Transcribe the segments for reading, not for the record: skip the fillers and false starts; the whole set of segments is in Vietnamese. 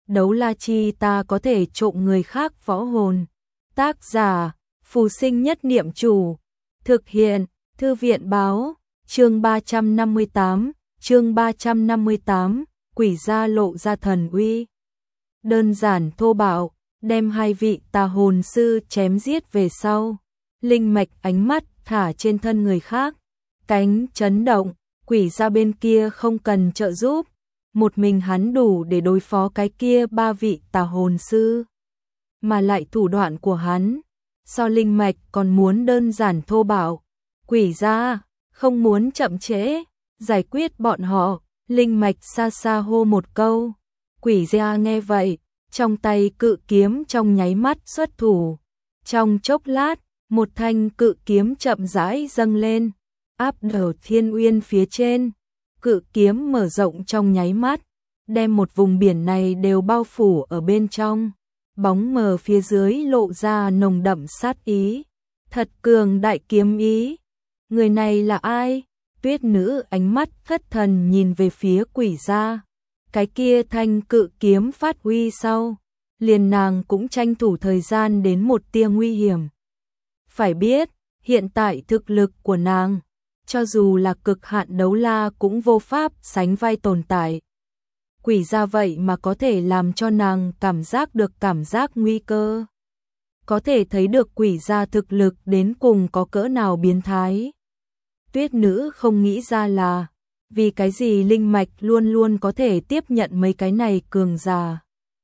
đấu la chi ta có thể trộm người khác võ hồn. Tác giả, Phù Sinh Nhất Niệm Chủ. Thực hiện, Thư viện báo, chương 358, quỷ gia lộ ra thần uy. Đơn giản thô bạo, đem hai vị tà hồn sư chém giết về sau. Linh mạch ánh mắt thả trên thân người khác, cánh chấn động, quỷ gia bên kia không cần trợ giúp. Một mình hắn đủ để đối phó cái kia ba vị tà hồn sư. Mà lại thủ đoạn của hắn, so linh mạch còn muốn đơn giản thô bạo. Quỷ gia, không muốn chậm trễ, giải quyết bọn họ, linh mạch xa xa hô một câu. Quỷ gia nghe vậy, trong tay cự kiếm trong nháy mắt xuất thủ. Trong chốc lát, một thanh cự kiếm chậm rãi dâng lên, áp đảo thiên uyên phía trên. Cự kiếm mở rộng trong nháy mắt, đem một vùng biển này đều bao phủ ở bên trong. Bóng mờ phía dưới lộ ra nồng đậm sát ý. Thật cường đại kiếm ý. Người này là ai? Tuyết nữ ánh mắt thất thần nhìn về phía quỷ gia. Cái kia thanh cự kiếm phát huy sau, liền nàng cũng tranh thủ thời gian đến một tia nguy hiểm. Phải biết, hiện tại thực lực của nàng, cho dù là cực hạn đấu la cũng vô pháp sánh vai tồn tại. Quỷ gia vậy mà có thể làm cho nàng cảm giác được cảm giác nguy cơ. Có thể thấy được quỷ gia thực lực đến cùng có cỡ nào biến thái. Tuyết nữ không nghĩ ra là vì cái gì linh mạch luôn luôn có thể tiếp nhận mấy cái này cường giả.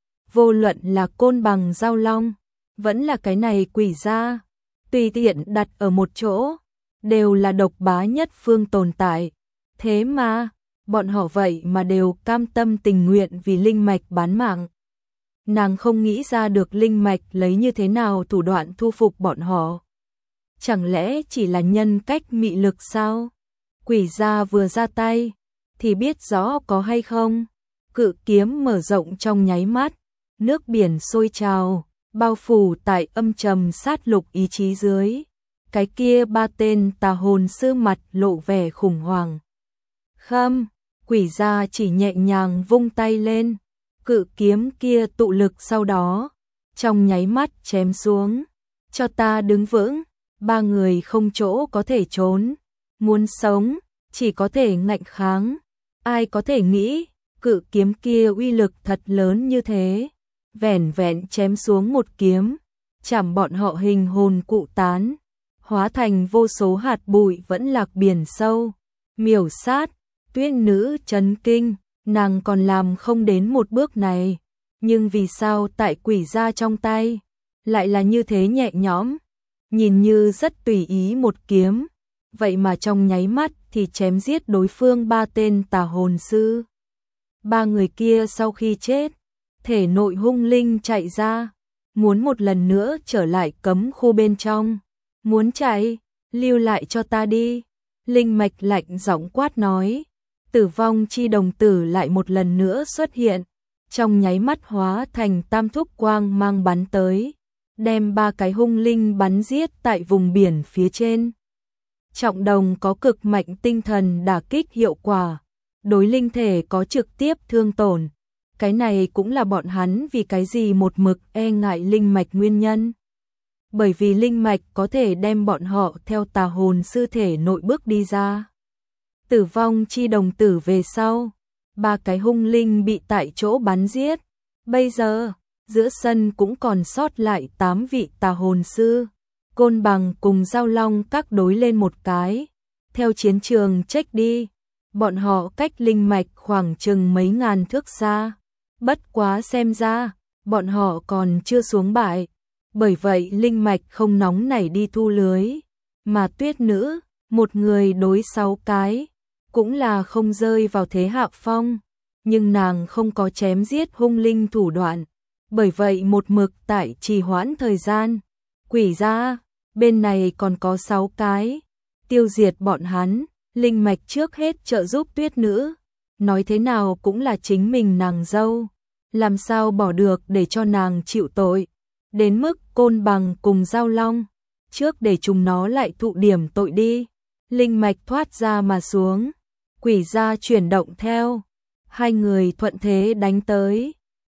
Vô luận là Côn Bằng Giao Long, vẫn là cái này quỷ gia, tùy tiện đặt ở một chỗ, đều là độc bá nhất phương tồn tại. Thế mà, bọn họ vậy mà đều cam tâm tình nguyện vì linh mạch bán mạng. Nàng không nghĩ ra được linh mạch lấy như thế nào thủ đoạn thu phục bọn họ. Chẳng lẽ chỉ là nhân cách mị lực sao? Quỷ gia vừa ra tay, thì biết rõ có hay không. Cự kiếm mở rộng trong nháy mắt, nước biển sôi trào, bao phủ tại âm trầm sát lục ý chí dưới. Cái kia ba tên tà hồn sư mặt lộ vẻ khủng hoảng. Khâm, quỷ gia chỉ nhẹ nhàng vung tay lên, cự kiếm kia tụ lực sau đó, trong nháy mắt chém xuống. Cho ta đứng vững, ba người không chỗ có thể trốn, muốn sống, chỉ có thể ngạnh kháng. Ai có thể nghĩ, cự kiếm kia uy lực thật lớn như thế, vẻn vẹn chém xuống một kiếm, chảm bọn họ hình hồn cụ tán, hóa thành vô số hạt bụi vẫn lạc biển sâu, miểu sát. Tuyết nữ chấn kinh, nàng còn làm không đến một bước này, nhưng vì sao tại quỷ gia trong tay lại là như thế nhẹ nhõm, nhìn như rất tùy ý một kiếm, vậy mà trong nháy mắt thì chém giết đối phương ba tên tà hồn sư. Ba người kia sau khi chết, thể nội hung linh chạy ra, muốn một lần nữa trở lại cấm khu bên trong. Muốn chạy, lưu lại cho ta đi. Linh mạch lạnh giọng quát nói. Tử vong chi đồng tử lại một lần nữa xuất hiện, trong nháy mắt hóa thành tam thúc quang mang bắn tới, đem ba cái hung linh bắn giết tại vùng biển phía trên. Trọng đồng có cực mạnh tinh thần đả kích hiệu quả, đối linh thể có trực tiếp thương tổn. Cái này cũng là bọn hắn vì cái gì một mực e ngại linh mạch nguyên nhân. Bởi vì linh mạch có thể đem bọn họ theo tà hồn sư thể nội bước đi ra. Tử vong chi đồng tử về sau, ba cái hung linh bị tại chỗ bắn giết. Bây giờ, giữa sân cũng còn sót lại 8 vị tà hồn sư. Côn Bằng cùng Giao Long các đối lên một cái, theo chiến trường trách đi. Bọn họ cách linh mạch khoảng chừng mấy ngàn thước xa. Bất quá xem ra, bọn họ còn chưa xuống bại. Bởi vậy linh mạch không nóng nảy đi thu lưới. Mà tuyết nữ, một người đối 6 cái, cũng là không rơi vào thế hạ phong. Nhưng nàng không có chém giết hung linh thủ đoạn. Bởi vậy một mực tại trì hoãn thời gian. Quỷ gia, bên này còn có 6 cái. Tiêu diệt bọn hắn, linh mạch trước hết trợ giúp tuyết nữ. Nói thế nào cũng là chính mình nàng dâu. Làm sao bỏ được để cho nàng chịu tội. Đến mức Côn Bằng cùng Giao Long, trước để chúng nó lại thụ điểm tội đi. Linh mạch thoát ra mà xuống, quỷ gia chuyển động theo, hai người thuận thế đánh tới.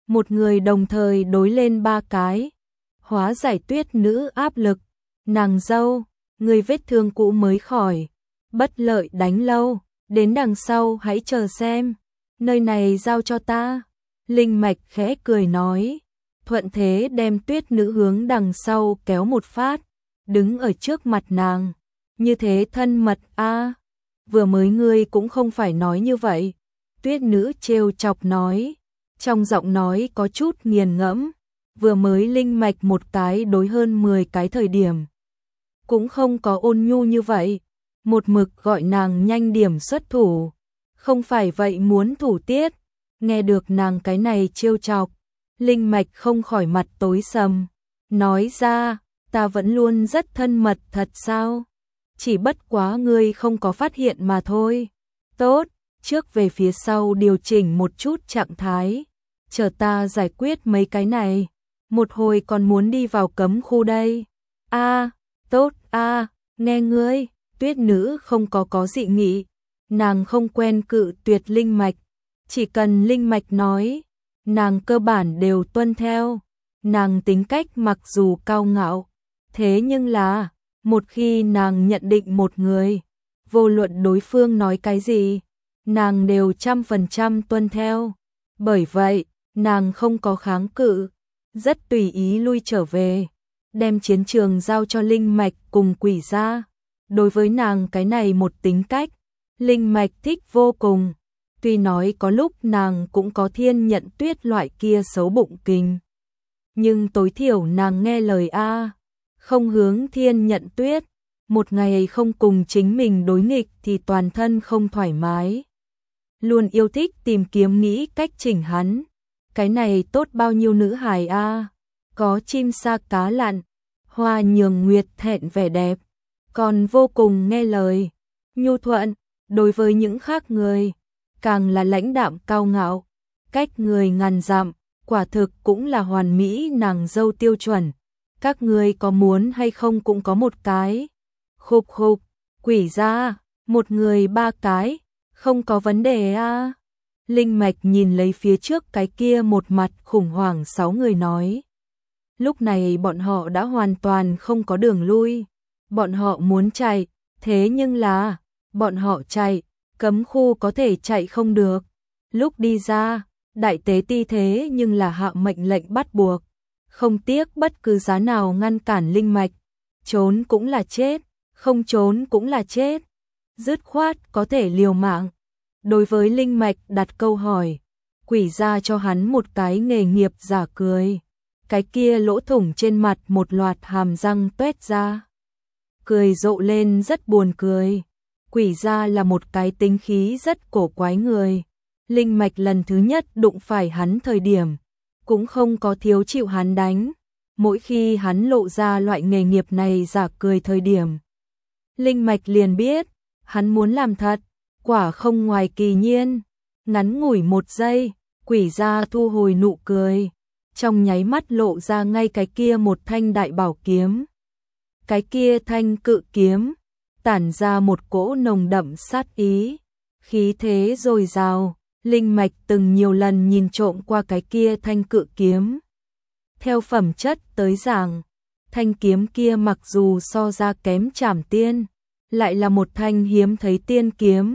một người đồng thời đối lên 3 cái. Hóa giải tuyết nữ áp lực. Nàng dâu, người vết thương cũ mới khỏi. Bất lợi đánh lâu, đến đằng sau hãy chờ xem. Nơi này giao cho ta. Linh mạch khẽ cười nói. Thuận thế đem tuyết nữ hướng đằng sau kéo một phát. Đứng ở trước mặt nàng. Như thế thân mật a. Vừa mới ngươi cũng không phải nói như vậy. Tuyết nữ trêu chọc nói. Trong giọng nói có chút nghiền ngẫm. Vừa mới linh mạch một cái đối hơn 10 cái thời điểm. Cũng không có ôn nhu như vậy. Một mực gọi nàng nhanh điểm xuất thủ. Không phải vậy muốn thủ tiết. Nghe được nàng cái này trêu chọc. Linh mạch không khỏi mặt tối sầm. Nói ra, ta vẫn luôn rất thân mật thật sao? Chỉ bất quá ngươi không có phát hiện mà thôi. Tốt, trước về phía sau điều chỉnh một chút trạng thái. Chờ ta giải quyết mấy cái này. Một hồi còn muốn đi vào cấm khu đây. Tốt nghe ngươi. Tuyết nữ không có dị nghị. Nàng không quen cự tuyệt linh mạch. Chỉ cần linh mạch nói, nàng cơ bản đều tuân theo. Nàng tính cách mặc dù cao ngạo, thế nhưng là, một khi nàng nhận định một người, vô luận đối phương nói cái gì, nàng đều 100% tuân theo. Bởi vậy, nàng không có kháng cự, rất tùy ý lui trở về, đem chiến trường giao cho linh mạch cùng quỷ gia. Đối với nàng cái này một tính cách, linh mạch thích vô cùng. Tuy nói có lúc nàng cũng có thiên nhận tuyết loại kia xấu bụng kinh. Nhưng tối thiểu nàng nghe lời không hướng thiên nhận tuyết. Một ngày không cùng chính mình đối nghịch thì toàn thân không thoải mái. Luôn yêu thích tìm kiếm nghĩ cách chỉnh hắn. Cái này tốt bao nhiêu nữ hài Có chim sa cá lặn, hoa nhường nguyệt thẹn vẻ đẹp. Còn vô cùng nghe lời, nhu thuận, đối với những khác người. Càng là lãnh đạm cao ngạo, cách người ngàn dặm, quả thực cũng là hoàn mỹ nàng dâu tiêu chuẩn. Các người có muốn hay không cũng có một cái. Khục khục, quỷ gia, một người 3 cái, không có vấn đề Linh mạch nhìn lấy phía trước cái kia một mặt khủng hoảng 6 người nói. Lúc này bọn họ đã hoàn toàn không có đường lui. Bọn họ muốn chạy, thế nhưng là, bọn họ chạy. Cấm khu có thể chạy không được. Lúc đi ra, đại tế ti thế nhưng là hạ mệnh lệnh bắt buộc. Không tiếc bất cứ giá nào ngăn cản linh mạch. Trốn cũng là chết, không trốn cũng là chết. Dứt khoát có thể liều mạng. Đối với linh mạch đặt câu hỏi, quỷ ra cho hắn một cái nghề nghiệp giả cười. Cái kia lỗ thủng trên mặt một loạt hàm răng tuét ra. Cười rộ lên rất buồn cười. Quỷ gia là một cái tính khí rất cổ quái người. Linh mạch lần thứ nhất đụng phải hắn thời điểm, cũng không có thiếu chịu hắn đánh. Mỗi khi hắn lộ ra loại nghề nghiệp này giả cười thời điểm, linh mạch liền biết, hắn muốn làm thật, quả không ngoài kỳ nhiên. Ngắn ngủi 1 giây, quỷ gia thu hồi nụ cười, trong nháy mắt lộ ra ngay cái kia một thanh đại bảo kiếm. Cái kia thanh cự kiếm tản ra một cỗ nồng đậm sát ý, khí thế dồi dào. Linh mạch từng nhiều lần nhìn trộm qua cái kia thanh cự kiếm. Theo phẩm chất tới giảng, thanh kiếm kia mặc dù so ra kém Trảm Tiên, lại là một thanh hiếm thấy tiên kiếm.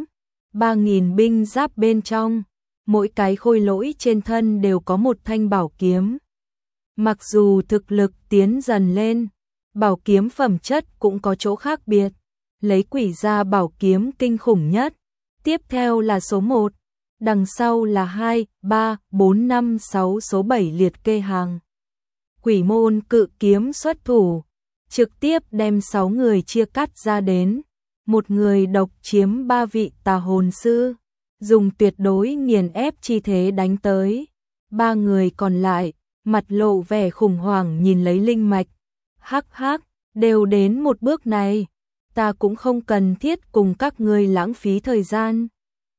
3000 binh giáp bên trong, mỗi cái khôi lỗi trên thân đều có một thanh bảo kiếm. Mặc dù thực lực tiến dần lên, bảo kiếm phẩm chất cũng có chỗ khác biệt. Lấy quỷ gia bảo kiếm kinh khủng nhất, tiếp theo là số 1, đằng sau là 2, 3, 4, 5, 6 số 7 liệt kê hàng. Quỷ môn cự kiếm xuất thủ, trực tiếp đem 6 người chia cắt ra đến, một người độc chiếm 3 vị tà hồn sư, dùng tuyệt đối nghiền ép chi thế đánh tới. 3 người còn lại, mặt lộ vẻ khủng hoảng nhìn lấy linh mạch. Hắc hắc, đều đến một bước này, ta cũng không cần thiết cùng các ngươi lãng phí thời gian.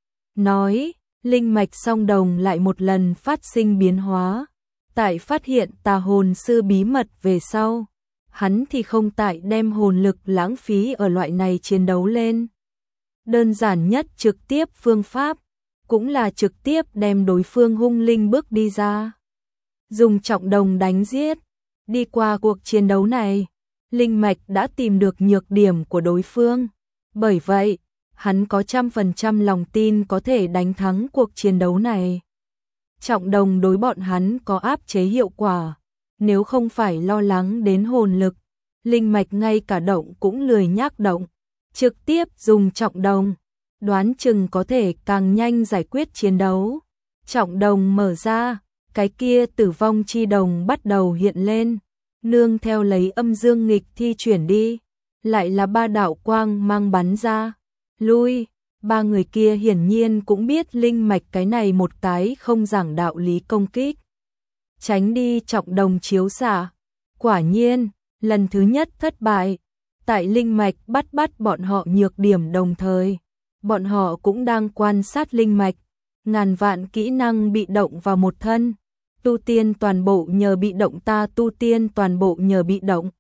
Nói, linh mạch song đồng lại một lần phát sinh biến hóa. Tại phát hiện tà hồn sư bí mật về sau, hắn thì không tại đem hồn lực lãng phí ở loại này chiến đấu lên. Đơn giản nhất trực tiếp phương pháp, cũng là trực tiếp đem đối phương hung linh bước đi ra. dùng trọng đồng đánh giết. Đi qua cuộc chiến đấu này, Linh Mạch đã tìm được nhược điểm của đối phương. Bởi vậy, hắn có 100% lòng tin có thể đánh thắng cuộc chiến đấu này. Trọng đồng đối bọn hắn có áp chế hiệu quả. Nếu không phải lo lắng đến hồn lực, Linh Mạch ngay cả động cũng lười nhác động. Trực tiếp dùng trọng đồng, đoán chừng có thể càng nhanh giải quyết chiến đấu. Trọng đồng mở ra, cái kia tử vong chi đồng bắt đầu hiện lên. Nương theo lấy âm dương nghịch thi chuyển đi, lại là 3 đạo quang mang bắn ra. Lui, 3 người kia hiển nhiên cũng biết Linh Mạch cái này một cái không giảng đạo lý công kích. Tránh đi trọng đồng chiếu xạ. Quả nhiên, lần thứ nhất thất bại. Tại Linh Mạch bắt bọn họ nhược điểm đồng thời. Bọn họ cũng đang quan sát Linh Mạch. Ngàn vạn kỹ năng bị động vào một thân. Tu tiên toàn bộ nhờ bị động, ta tu tiên toàn bộ nhờ bị động.